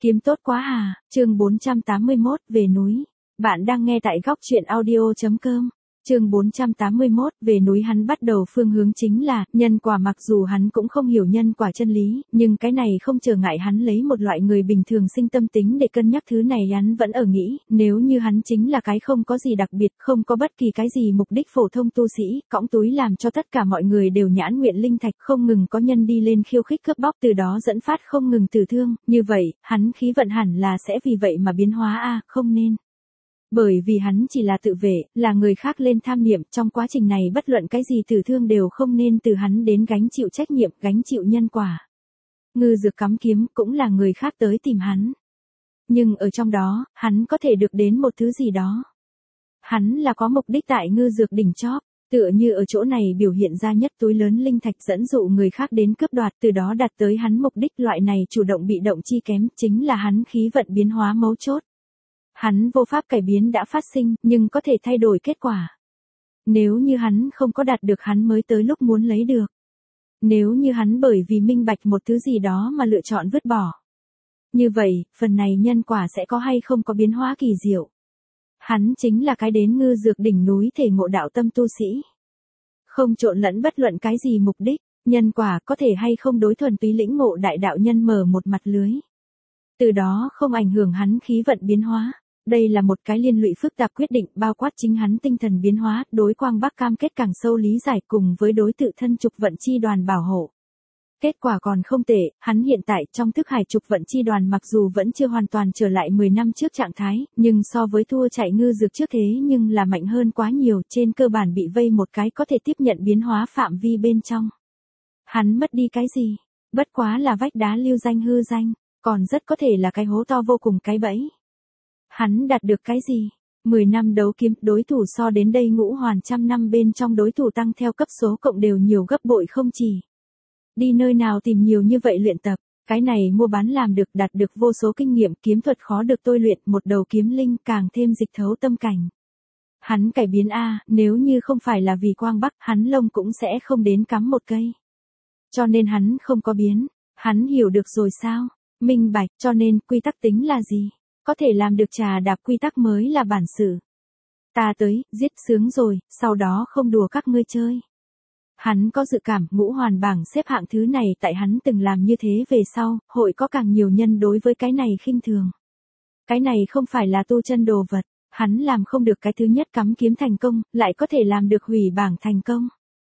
Kiếm tốt quá à, chương 481, về núi. Bạn đang nghe tại góc truyện audio.com. Chương 481, về núi. Hắn bắt đầu phương hướng chính là nhân quả. Mặc dù hắn cũng không hiểu nhân quả chân lý, nhưng cái này không trở ngại hắn lấy một loại người bình thường sinh tâm tính để cân nhắc thứ này. Hắn vẫn ở nghĩ, nếu như hắn chính là cái không có gì đặc biệt, không có bất kỳ cái gì mục đích phổ thông tu sĩ, cõng túi làm cho tất cả mọi người đều nhãn nguyện linh thạch, không ngừng có nhân đi lên khiêu khích cướp bóc, từ đó dẫn phát không ngừng tử thương, như vậy, hắn khí vận hẳn là sẽ vì vậy mà biến hóa a, không nên. Bởi vì hắn chỉ là tự vệ, là người khác lên tham niệm, trong quá trình này bất luận cái gì tử thương đều không nên từ hắn đến gánh chịu trách nhiệm, gánh chịu nhân quả. Ngư dược cắm kiếm cũng là người khác tới tìm hắn. Nhưng ở trong đó, hắn có thể được đến một thứ gì đó. Hắn là có mục đích tại ngư dược đỉnh chóp, tựa như ở chỗ này biểu hiện ra nhất túi lớn linh thạch dẫn dụ người khác đến cướp đoạt, từ đó đạt tới hắn mục đích. Loại này chủ động bị động chi kém chính là hắn khí vận biến hóa mấu chốt. Hắn vô pháp cải biến đã phát sinh, nhưng có thể thay đổi kết quả. Nếu như hắn không có đạt được hắn mới tới lúc muốn lấy được. Nếu như hắn bởi vì minh bạch một thứ gì đó mà lựa chọn vứt bỏ. Như vậy, phần này nhân quả sẽ có hay không có biến hóa kỳ diệu. Hắn chính là cái đến ngư dược đỉnh núi thể ngộ đạo tâm tu sĩ. Không trộn lẫn bất luận cái gì mục đích, nhân quả có thể hay không đối thuần túy lĩnh ngộ đại đạo nhân mở một mặt lưới. Từ đó không ảnh hưởng hắn khí vận biến hóa. Đây là một cái liên lụy phức tạp quyết định, bao quát chính hắn tinh thần biến hóa, đối Quang Bắc cam kết càng sâu lý giải cùng với đối tự thân trục vận chi đoàn bảo hộ. Kết quả còn không tệ, hắn hiện tại trong thức hải trục vận chi đoàn mặc dù vẫn chưa hoàn toàn trở lại 10 năm trước trạng thái, nhưng so với thua chạy ngư dược trước thế nhưng là mạnh hơn quá nhiều, trên cơ bản bị vây một cái có thể tiếp nhận biến hóa phạm vi bên trong. Hắn mất đi cái gì? Bất quá là vách đá lưu danh hư danh, còn rất có thể là cái hố to vô cùng cái bẫy. Hắn đạt được cái gì? 10 năm đấu kiếm, đối thủ so đến đây ngũ hoàn trăm năm bên trong đối thủ tăng theo cấp số cộng đều nhiều gấp bội không chỉ. Đi nơi nào tìm nhiều như vậy luyện tập, cái này mua bán làm được, đạt được vô số kinh nghiệm, kiếm thuật khó được tôi luyện, một đầu kiếm linh càng thêm dịch thấu tâm cảnh. Hắn cải biến a, nếu như không phải là vì Quang Bắc, hắn lông cũng sẽ không đến cắm một cây. Cho nên hắn không có biến, hắn hiểu được rồi sao? Minh bạch, cho nên quy tắc tính là gì? Có thể làm được trà đạp quy tắc mới là bản sự. Ta tới, giết sướng rồi, sau đó không đùa các ngươi chơi. Hắn có dự cảm ngũ hoàn bảng xếp hạng thứ này tại hắn từng làm như thế về sau, hội có càng nhiều nhân đối với cái này khinh thường. Cái này không phải là tu chân đồ vật, hắn làm không được cái thứ nhất cắm kiếm thành công, lại có thể làm được hủy bảng thành công.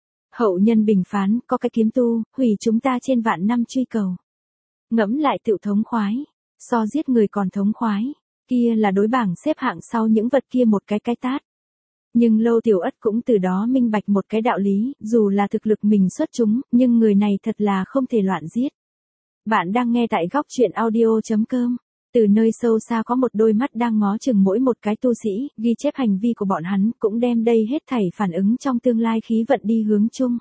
Hậu nhân bình phán, có cái kiếm tu, hủy chúng ta trên vạn năm truy cầu. Ngẫm lại tự thống khoái. So giết người còn thống khoái, kia là đối bảng xếp hạng sau những vật kia một cái tát. Nhưng Lâu Tiểu Ất cũng từ đó minh bạch một cái đạo lý, dù là thực lực mình xuất chúng, nhưng người này thật là không thể loạn giết. Bạn đang nghe tại góc truyện audio.com. Từ nơi sâu xa có một đôi mắt đang ngó chừng mỗi một cái tu sĩ, ghi chép hành vi của bọn hắn, cũng đem đây hết thảy phản ứng trong tương lai khí vận đi hướng chung.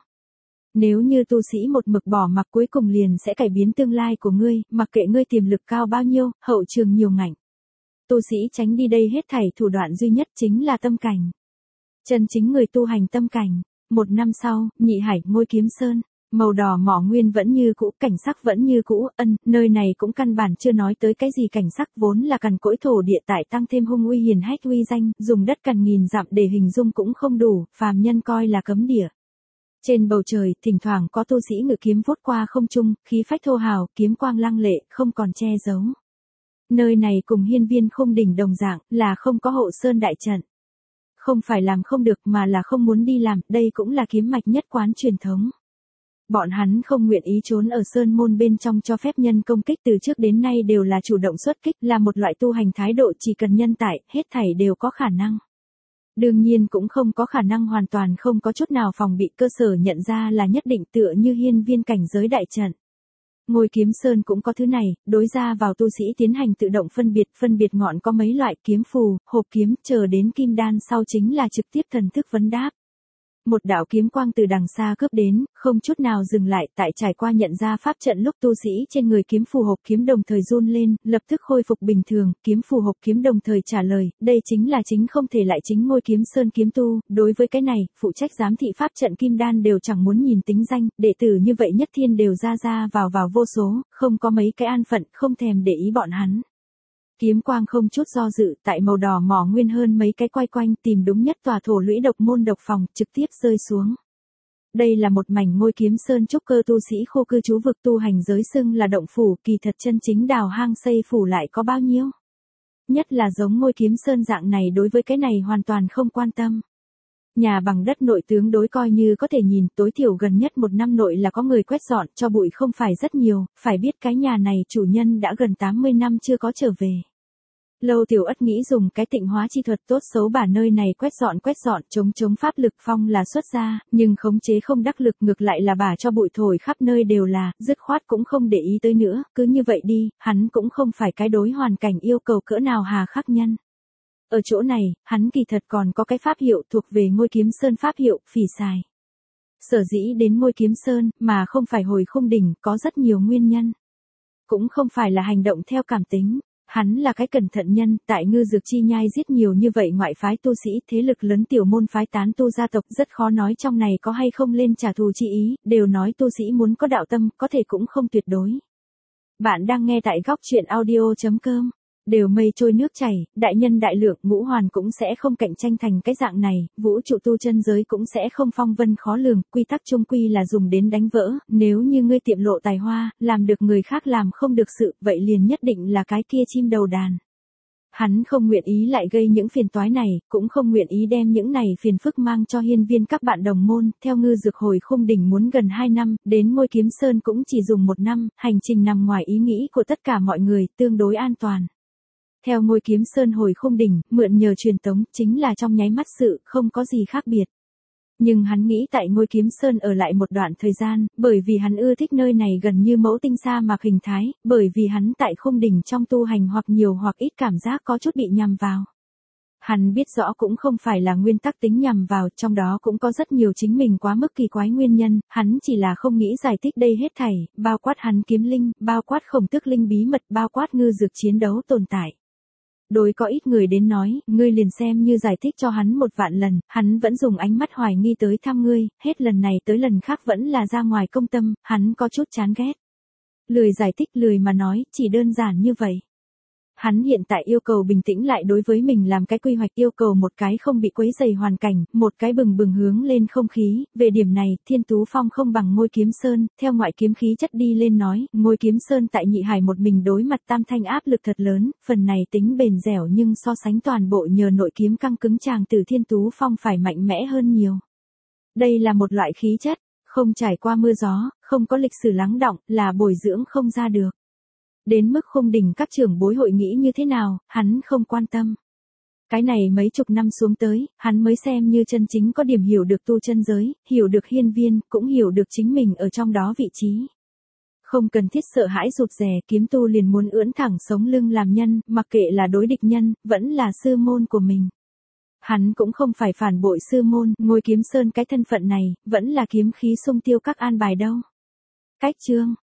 Nếu như tu sĩ một mực bỏ mặc cuối cùng liền sẽ cải biến tương lai của ngươi, mặc kệ ngươi tiềm lực cao bao nhiêu, hậu trường nhiều ngạnh. Tu sĩ tránh đi đây hết thảy thủ đoạn duy nhất chính là tâm cảnh. Chân chính người tu hành tâm cảnh. 1 năm sau, Nhị Hải, Ngôi Kiếm Sơn, màu đỏ mỏ nguyên vẫn như cũ, cảnh sắc vẫn như cũ, nơi này cũng căn bản chưa nói tới cái gì cảnh sắc, vốn là cằn cỗi thổ địa tại tăng thêm hung uy hiền hách uy danh, dùng đất cằn nghìn dặm để hình dung cũng không đủ, phàm nhân coi là cấm địa. Trên bầu trời, thỉnh thoảng có tu sĩ ngự kiếm vút qua không trung, khí phách thô hào, kiếm quang lăng lệ, không còn che giấu. Nơi này cùng hiên viên khung đỉnh đồng dạng, là không có hộ sơn đại trận. Không phải làm không được mà là không muốn đi làm, đây cũng là kiếm mạch nhất quán truyền thống. Bọn hắn không nguyện ý trốn ở sơn môn bên trong cho phép nhân công kích, từ trước đến nay đều là chủ động xuất kích, là một loại tu hành thái độ chỉ cần nhân tại, hết thảy đều có khả năng. Đương nhiên cũng không có khả năng hoàn toàn không có chút nào phòng bị, cơ sở nhận ra là nhất định, tựa như hiên viên cảnh giới đại trận. Ngôi Kiếm Sơn cũng có thứ này, đối ra vào tu sĩ tiến hành tự động phân biệt ngọn có mấy loại, kiếm phù, hộp kiếm, chờ đến kim đan sau chính là trực tiếp thần thức vấn đáp. một đạo kiếm quang từ đằng xa cướp đến, không chút nào dừng lại, tại trải qua nhận ra pháp trận lúc tu sĩ trên người kiếm phù hộp kiếm đồng thời run lên, lập tức khôi phục bình thường, kiếm phù hộp kiếm đồng thời trả lời, đây chính là chính không thể lại chính Ngôi Kiếm Sơn kiếm tu, đối với cái này, phụ trách giám thị pháp trận Kim Đan đều chẳng muốn nhìn tính danh, đệ tử như vậy nhất thiên đều ra vào vô số, không có mấy cái an phận, không thèm để ý bọn hắn. Kiếm quang không chút do dự, tại màu đỏ mỏ nguyên hơn mấy cái quay quanh tìm đúng nhất tòa thổ lũy độc môn độc phòng, trực tiếp rơi xuống. Đây là một mảnh Ngôi Kiếm Sơn trúc cơ tu sĩ khô cư trú vực tu hành giới xưng là động phủ, kỳ thật chân chính đào hang xây phủ lại có bao nhiêu. Nhất là giống Ngôi Kiếm Sơn dạng này đối với cái này hoàn toàn không quan tâm. Nhà bằng đất nội tướng đối coi như có thể nhìn, tối thiểu gần nhất một năm nội là có người quét dọn, cho bụi không phải rất nhiều, phải biết cái nhà này chủ nhân đã gần 80 năm chưa có trở về. Lâu Tiểu Ất nghĩ dùng cái tịnh hóa chi thuật tốt xấu bả nơi này quét dọn, chống pháp lực phong là xuất ra, nhưng khống chế không đắc lực, ngược lại là bả cho bụi thổi khắp nơi đều là, dứt khoát cũng không để ý tới nữa, cứ như vậy đi, hắn cũng không phải cái đối hoàn cảnh yêu cầu cỡ nào hà khắc nhân. Ở chỗ này, hắn kỳ thật còn có cái pháp hiệu thuộc về Ngôi Kiếm Sơn pháp hiệu, Phỉ Sài. Sở dĩ đến Ngôi Kiếm Sơn, mà không phải Hồi Khung Đỉnh, có rất nhiều nguyên nhân. Cũng không phải là hành động theo cảm tính. Hắn là cái cẩn thận nhân, tại Ngư Dược Chi Nhai giết nhiều như vậy ngoại phái tu sĩ, thế lực lớn tiểu môn phái tán tu gia tộc, rất khó nói trong này có hay không lên trả thù chi ý, đều nói tu sĩ muốn có đạo tâm, có thể cũng không tuyệt đối. Bạn đang nghe tại góc truyện audio.com. Đều mây trôi nước chảy, đại nhân đại lượng, ngũ hoàn cũng sẽ không cạnh tranh thành cái dạng này, vũ trụ tu chân giới cũng sẽ không phong vân khó lường, quy tắc chung quy là dùng đến đánh vỡ, nếu như ngươi tiệm lộ tài hoa, làm được người khác làm không được sự, vậy liền nhất định là cái kia chim đầu đàn. Hắn không nguyện ý lại gây những phiền toái này, cũng không nguyện ý đem những này phiền phức mang cho hiên viên các bạn đồng môn, theo Ngư Dược Hồi Khung Đỉnh muốn gần 2 năm, đến Ngôi Kiếm Sơn cũng chỉ dùng 1 năm, hành trình nằm ngoài ý nghĩ của tất cả mọi người, tương đối an toàn. Theo Ngôi Kiếm Sơn Hồi Khung Đỉnh, mượn nhờ truyền tống, chính là trong nháy mắt sự, không có gì khác biệt. Nhưng hắn nghĩ tại Ngôi Kiếm Sơn ở lại một đoạn thời gian, bởi vì hắn ưa thích nơi này gần như mẫu tinh sa mạc hình thái, bởi vì hắn tại khung đỉnh trong tu hành hoặc nhiều hoặc ít cảm giác có chút bị nhằm vào. Hắn biết rõ cũng không phải là nguyên tắc tính nhằm vào, trong đó cũng có rất nhiều chính mình quá mức kỳ quái nguyên nhân, hắn chỉ là không nghĩ giải thích đây hết thảy, bao quát hắn kiếm linh, bao quát Khổng Tước Linh bí mật, bao quát ngư dược chiến đấu tồn tại. Đối có ít người đến nói, ngươi liền xem như giải thích cho hắn 1.000 lần, hắn vẫn dùng ánh mắt hoài nghi tới thăm ngươi, hết lần này tới lần khác vẫn là ra ngoài công tâm, hắn có chút chán ghét. Lười giải thích, lười mà nói, chỉ đơn giản như vậy. Hắn hiện tại yêu cầu bình tĩnh lại đối với mình làm cái quy hoạch, yêu cầu một cái không bị quấy rầy hoàn cảnh, một cái bừng bừng hướng lên không khí, về điểm này, Thiên Tú Phong không bằng Ngôi Kiếm Sơn, theo ngoại kiếm khí chất đi lên nói, Ngôi Kiếm Sơn tại Nhị Hải một mình đối mặt tam thanh áp lực thật lớn, phần này tính bền dẻo nhưng so sánh toàn bộ nhờ nội kiếm căng cứng chàng từ Thiên Tú Phong phải mạnh mẽ hơn nhiều. Đây là một loại khí chất, không trải qua mưa gió, không có lịch sử lắng đọng, là bồi dưỡng không ra được. Đến mức khung đỉnh các trưởng bối hội nghĩ như thế nào, hắn không quan tâm. Cái này mấy chục năm xuống tới, hắn mới xem như chân chính có điểm hiểu được tu chân giới, hiểu được hiên viên, cũng hiểu được chính mình ở trong đó vị trí. Không cần thiết sợ hãi rụt rè, kiếm tu liền muốn ưỡn thẳng sống lưng làm nhân, mặc kệ là đối địch nhân, vẫn là sư môn của mình. Hắn cũng không phải phản bội sư môn, Ngôi Kiếm Sơn cái thân phận này, vẫn là kiếm khí xung tiêu các an bài đâu. Cách chương